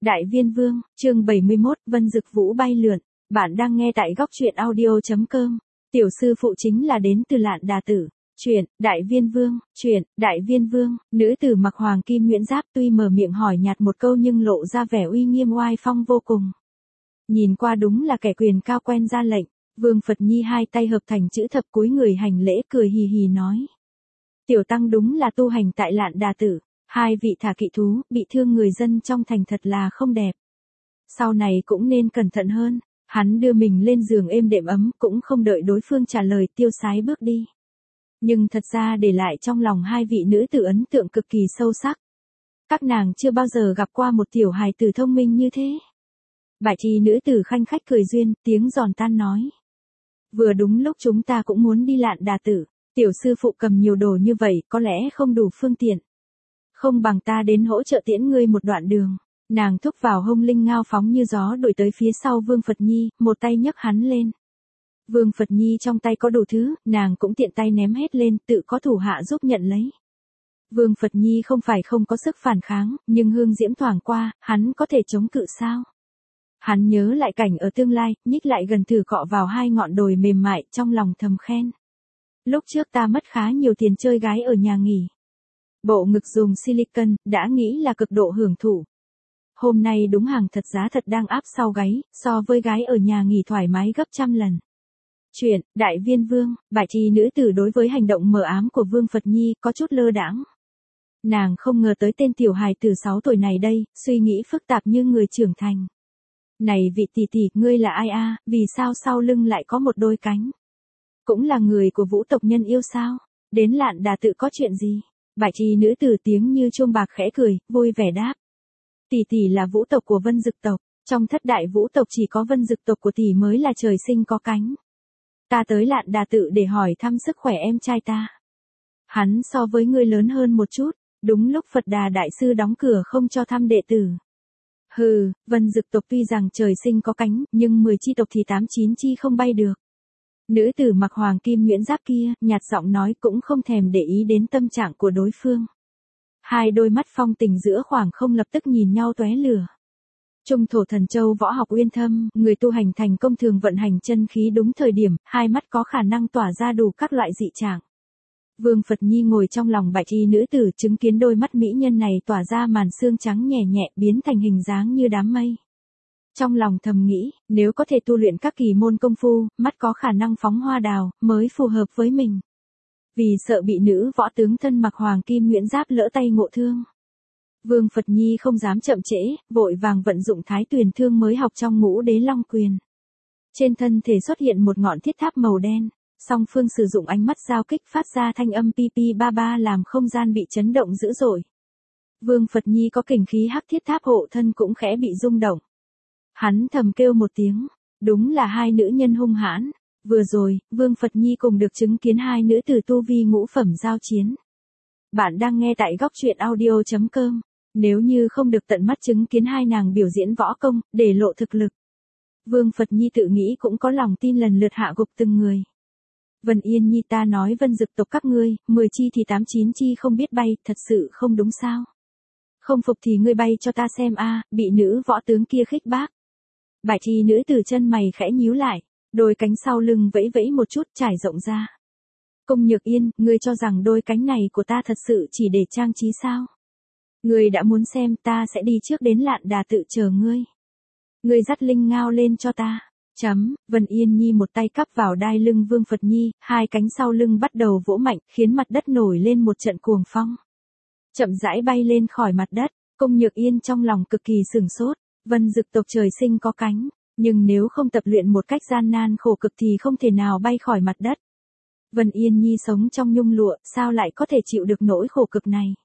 Đại Viên Vương, chương 71, Vân Dực Vũ bay lượn. Bạn đang nghe tại góc truyện audio.com. Tiểu sư phụ chính là đến từ Lạn Đà Tử. Truyện, Đại Viên Vương, truyện, Đại Viên Vương, nữ tử mặc hoàng kim nhuyễn giáp tuy mở miệng hỏi nhạt một câu nhưng lộ ra vẻ uy nghiêm oai phong vô cùng. Nhìn qua đúng là kẻ quyền cao quen ra lệnh. Vương Phật Nhi hai tay hợp thành chữ thập cúi người hành lễ cười hì hì nói. Tiểu tăng đúng là tu hành tại Lạn Đà Tử. Hai vị thả kỵ thú, bị thương người dân trong thành thật là không đẹp. Sau này cũng nên cẩn thận hơn. Hắn đưa mình lên giường êm đệm ấm, cũng không đợi đối phương trả lời, tiêu sái bước đi. Nhưng thật ra để lại trong lòng hai vị nữ tử ấn tượng cực kỳ sâu sắc. Các nàng chưa bao giờ gặp qua một tiểu hài tử thông minh như thế. Bạch y nữ tử khanh khách cười duyên, tiếng giòn tan nói. Vừa đúng lúc chúng ta cũng muốn đi Lạn Đà Tử. Tiểu sư phụ cầm nhiều đồ như vậy, có lẽ không đủ phương tiện. Không bằng ta đến hỗ trợ tiễn ngươi một đoạn đường. Nàng thúc vào hông linh ngao phóng như gió đuổi tới phía sau Vương Phật Nhi, một tay nhấc hắn lên. Vương Phật Nhi trong tay có đủ thứ, nàng cũng tiện tay ném hết lên, tự có thủ hạ giúp nhận lấy. Vương Phật Nhi không phải không có sức phản kháng, nhưng hương diễm thoảng qua, hắn có thể chống cự sao? Hắn nhớ lại cảnh ở tương lai, nhích lại gần thử cọ vào hai ngọn đồi mềm mại, trong lòng thầm khen. Lúc trước ta mất khá nhiều tiền chơi gái ở nhà nghỉ. Bộ ngực dùng silicon, đã nghĩ là cực độ hưởng thụ. Hôm nay đúng hàng thật giá thật đang áp sau gáy, so với gái ở nhà nghỉ thoải mái gấp trăm lần. Chuyện, Đại Viên Vương, Bạch y nữ tử đối với hành động mờ ám của Vương Phật Nhi có chút lơ đãng. Nàng không ngờ tới tên tiểu hài từ 6 tuổi này đây, suy nghĩ phức tạp như người trưởng thành. Này vị tỷ tỷ, ngươi là ai a? Vì sao sau lưng lại có một đôi cánh? Cũng là người của Vũ tộc nhân yêu sao? Đến Lạn Đà Tự có chuyện gì? Bạch y nữ tử tiếng như chuông bạc khẽ cười, vui vẻ đáp. Tỷ tỷ là Vũ tộc của Vân Dực tộc, trong thất đại Vũ tộc chỉ có Vân Dực tộc của tỷ mới là trời sinh có cánh. Ta tới Lạn Đà Tự để hỏi thăm sức khỏe em trai ta. Hắn so với ngươi lớn hơn một chút, đúng lúc Phật Đà đại sư đóng cửa không cho thăm đệ tử. Hừ, Vân Dực tộc tuy rằng trời sinh có cánh, nhưng 10 chi tộc thì 8-9 chi không bay được. Nữ tử mặc hoàng kim nhuyễn giáp kia, nhạt giọng nói cũng không thèm để ý đến tâm trạng của đối phương. Hai đôi mắt phong tình giữa khoảng không lập tức nhìn nhau tóe lửa. Trung thổ thần châu võ học uyên thâm, người tu hành thành công thường vận hành chân khí đúng thời điểm, hai mắt có khả năng tỏa ra đủ các loại dị trạng. Vương Phật Nhi ngồi trong lòng bạch y nữ tử chứng kiến đôi mắt mỹ nhân này tỏa ra màn sương trắng nhẹ nhẹ biến thành hình dáng như đám mây. Trong lòng thầm nghĩ, nếu có thể tu luyện các kỳ môn công phu, mắt có khả năng phóng hoa đào, mới phù hợp với mình. Vì sợ bị nữ võ tướng thân mặc hoàng kim nhuyễn giáp lỡ tay ngộ thương. Vương Phật Nhi không dám chậm trễ, vội vàng vận dụng thái tuyền thương mới học trong Ngũ Đế Long Quyền. Trên thân thể xuất hiện một ngọn thiết tháp màu đen, song phương sử dụng ánh mắt giao kích phát ra thanh âm pi pi ba ba làm không gian bị chấn động dữ dội. Vương Phật Nhi có kình khí hắc thiết tháp hộ thân cũng khẽ bị rung động. Hắn thầm kêu một tiếng, đúng là hai nữ nhân hung hãn. Vừa rồi, Vương Phật Nhi cùng được chứng kiến hai nữ tử tu vi ngũ phẩm giao chiến. Bạn đang nghe tại góc truyện audio.com. Nếu như không được tận mắt chứng kiến hai nàng biểu diễn võ công, để lộ thực lực. Vương Phật Nhi tự nghĩ cũng có lòng tin lần lượt hạ gục từng người. Vân Yên Nhi ta nói Vân Dực tộc các ngươi, 10 chi thì 8-9 chi không biết bay, thật sự không đúng sao. Không phục thì ngươi bay cho ta xem a, bị nữ võ tướng kia khích bác. Bạch y nữ tử chân mày khẽ nhíu lại, đôi cánh sau lưng vẫy vẫy một chút trải rộng ra. Cung Nhược Yên, ngươi cho rằng đôi cánh này của ta thật sự chỉ để trang trí sao? Ngươi đã muốn xem, ta sẽ đi trước đến Lạn Đà Tự chờ ngươi. Ngươi dắt linh ngao lên cho ta. Vân Yên Nhi một tay cắp vào đai lưng Vương Phật Nhi, hai cánh sau lưng bắt đầu vỗ mạnh, khiến mặt đất nổi lên một trận cuồng phong. Chậm rãi bay lên khỏi mặt đất, Cung Nhược Yên trong lòng cực kỳ sửng sốt. Vân Dực tộc trời sinh có cánh, nhưng nếu không tập luyện một cách gian nan khổ cực thì không thể nào bay khỏi mặt đất. Vân Yên Nhi sống trong nhung lụa, sao lại có thể chịu được nỗi khổ cực này?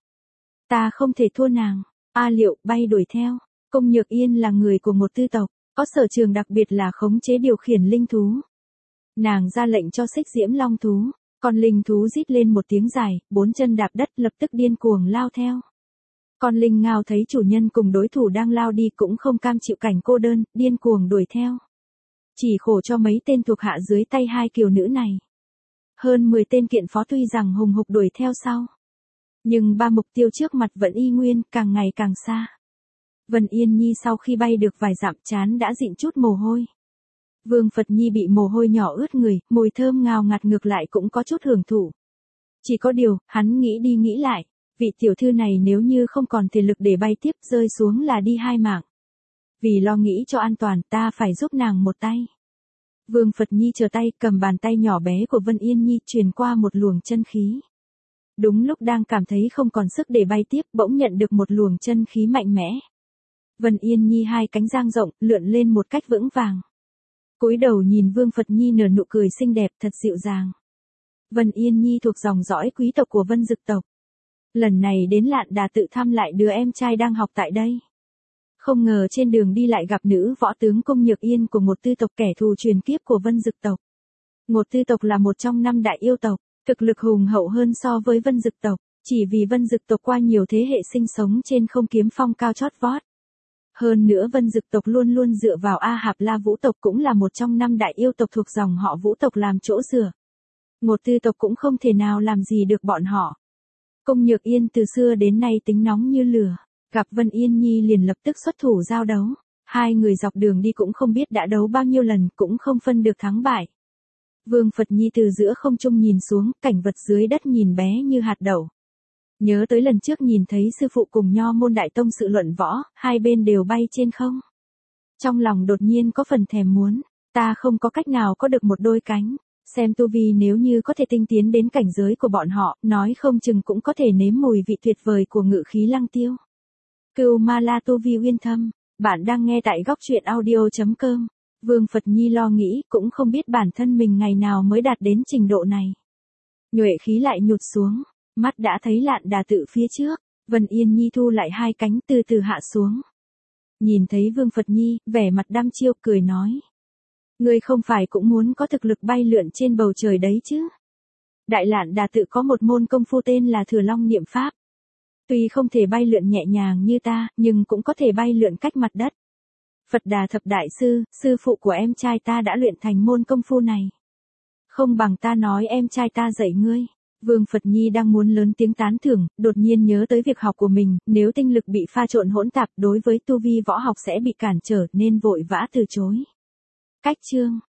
Ta không thể thua nàng. A Liệu bay đuổi theo. Cung Nhược Yên là người của một tư tộc, có sở trường đặc biệt là khống chế điều khiển linh thú. Nàng ra lệnh cho Xích Diễm Long thú, con linh thú rít lên một tiếng dài, 4 chân đạp đất lập tức điên cuồng lao theo. Con linh ngao thấy chủ nhân cùng đối thủ đang lao đi cũng không cam chịu cảnh cô đơn, điên cuồng đuổi theo. Chỉ khổ cho mấy tên thuộc hạ dưới tay hai kiều nữ này. Hơn 10 tên kiện phó tuy rằng hùng hục đuổi theo sau. Nhưng ba mục tiêu trước mặt vẫn y nguyên, càng ngày càng xa. Vân Yên Nhi sau khi bay được vài dặm trán đã dịn chút mồ hôi. Vương Phật Nhi bị mồ hôi nhỏ ướt người, mùi thơm ngào ngạt ngược lại cũng có chút hưởng thụ. Chỉ có điều, hắn nghĩ đi nghĩ lại, vị tiểu thư này nếu như không còn thể lực để bay tiếp rơi xuống là đi hai mạng. Vì lo nghĩ cho an toàn ta phải giúp nàng một tay. Vương Phật Nhi chờ tay cầm bàn tay nhỏ bé của Vân Yên Nhi truyền qua một luồng chân khí. Đúng lúc đang cảm thấy không còn sức để bay tiếp bỗng nhận được một luồng chân khí mạnh mẽ. Vân Yên Nhi hai cánh dang rộng lượn lên một cách vững vàng. Cúi đầu nhìn Vương Phật Nhi nở nụ cười xinh đẹp thật dịu dàng. Vân Yên Nhi thuộc dòng dõi quý tộc của Vân Dực tộc. Lần này đến Lạn Đà tự thăm lại đứa em trai đang học tại đây. Không ngờ trên đường đi lại gặp nữ võ tướng Cung Nhược Yên của một tư tộc kẻ thù truyền kiếp của Vân Dực tộc. Một tư tộc là một trong 5 đại yêu tộc, thực lực hùng hậu hơn so với Vân Dực tộc, chỉ vì Vân Dực tộc qua nhiều thế hệ sinh sống trên không kiếm phong cao chót vót. Hơn nữa Vân Dực tộc luôn luôn dựa vào A Hạp La Vũ tộc cũng là một trong 5 đại yêu tộc thuộc dòng họ Vũ tộc làm chỗ dựa. Một tư tộc cũng không thể nào làm gì được bọn họ. Cung Nhược Yên từ xưa đến nay tính nóng như lửa, gặp Vân Yên Nhi liền lập tức xuất thủ giao đấu. Hai người dọc đường đi cũng không biết đã đấu bao nhiêu lần cũng không phân được thắng bại. Vương Phật Nhi từ giữa không trung nhìn xuống, cảnh vật dưới đất nhìn bé như hạt đậu. Nhớ tới lần trước nhìn thấy sư phụ cùng Nho môn đại tông sự luận võ, hai bên đều bay trên không. Trong lòng đột nhiên có phần thèm muốn, ta không có cách nào có được một đôi cánh, xem tu vi nếu như có thể tinh tiến đến cảnh giới của bọn họ, nói không chừng cũng có thể nếm mùi vị tuyệt vời của ngự khí lăng tiêu. Cửu Ma La tu vi uyên thâm, bạn đang nghe tại góc truyện audio.com. Vương Phật Nhi lo nghĩ cũng không biết bản thân mình ngày nào mới đạt đến trình độ này. Nhuệ khí lại nhụt xuống, mắt đã thấy Lạn Đà tự phía trước, Vân Yên Nhi thu lại hai cánh từ từ hạ xuống. Nhìn thấy Vương Phật Nhi, vẻ mặt đăm chiêu cười nói. Ngươi không phải cũng muốn có thực lực bay lượn trên bầu trời đấy chứ? Đại Lạn Đà tự có một môn công phu tên là Thừa Long Niệm Pháp. Tuy không thể bay lượn nhẹ nhàng như ta, nhưng cũng có thể bay lượn cách mặt đất. Phật Đà Thập Đại Sư, sư phụ của em trai ta đã luyện thành môn công phu này. Không bằng ta nói em trai ta dạy ngươi. Vương Phật Nhi đang muốn lớn tiếng tán thưởng, đột nhiên nhớ tới việc học của mình, nếu tinh lực bị pha trộn hỗn tạp đối với tu vi võ học sẽ bị cản trở nên vội vã từ chối. Cách chương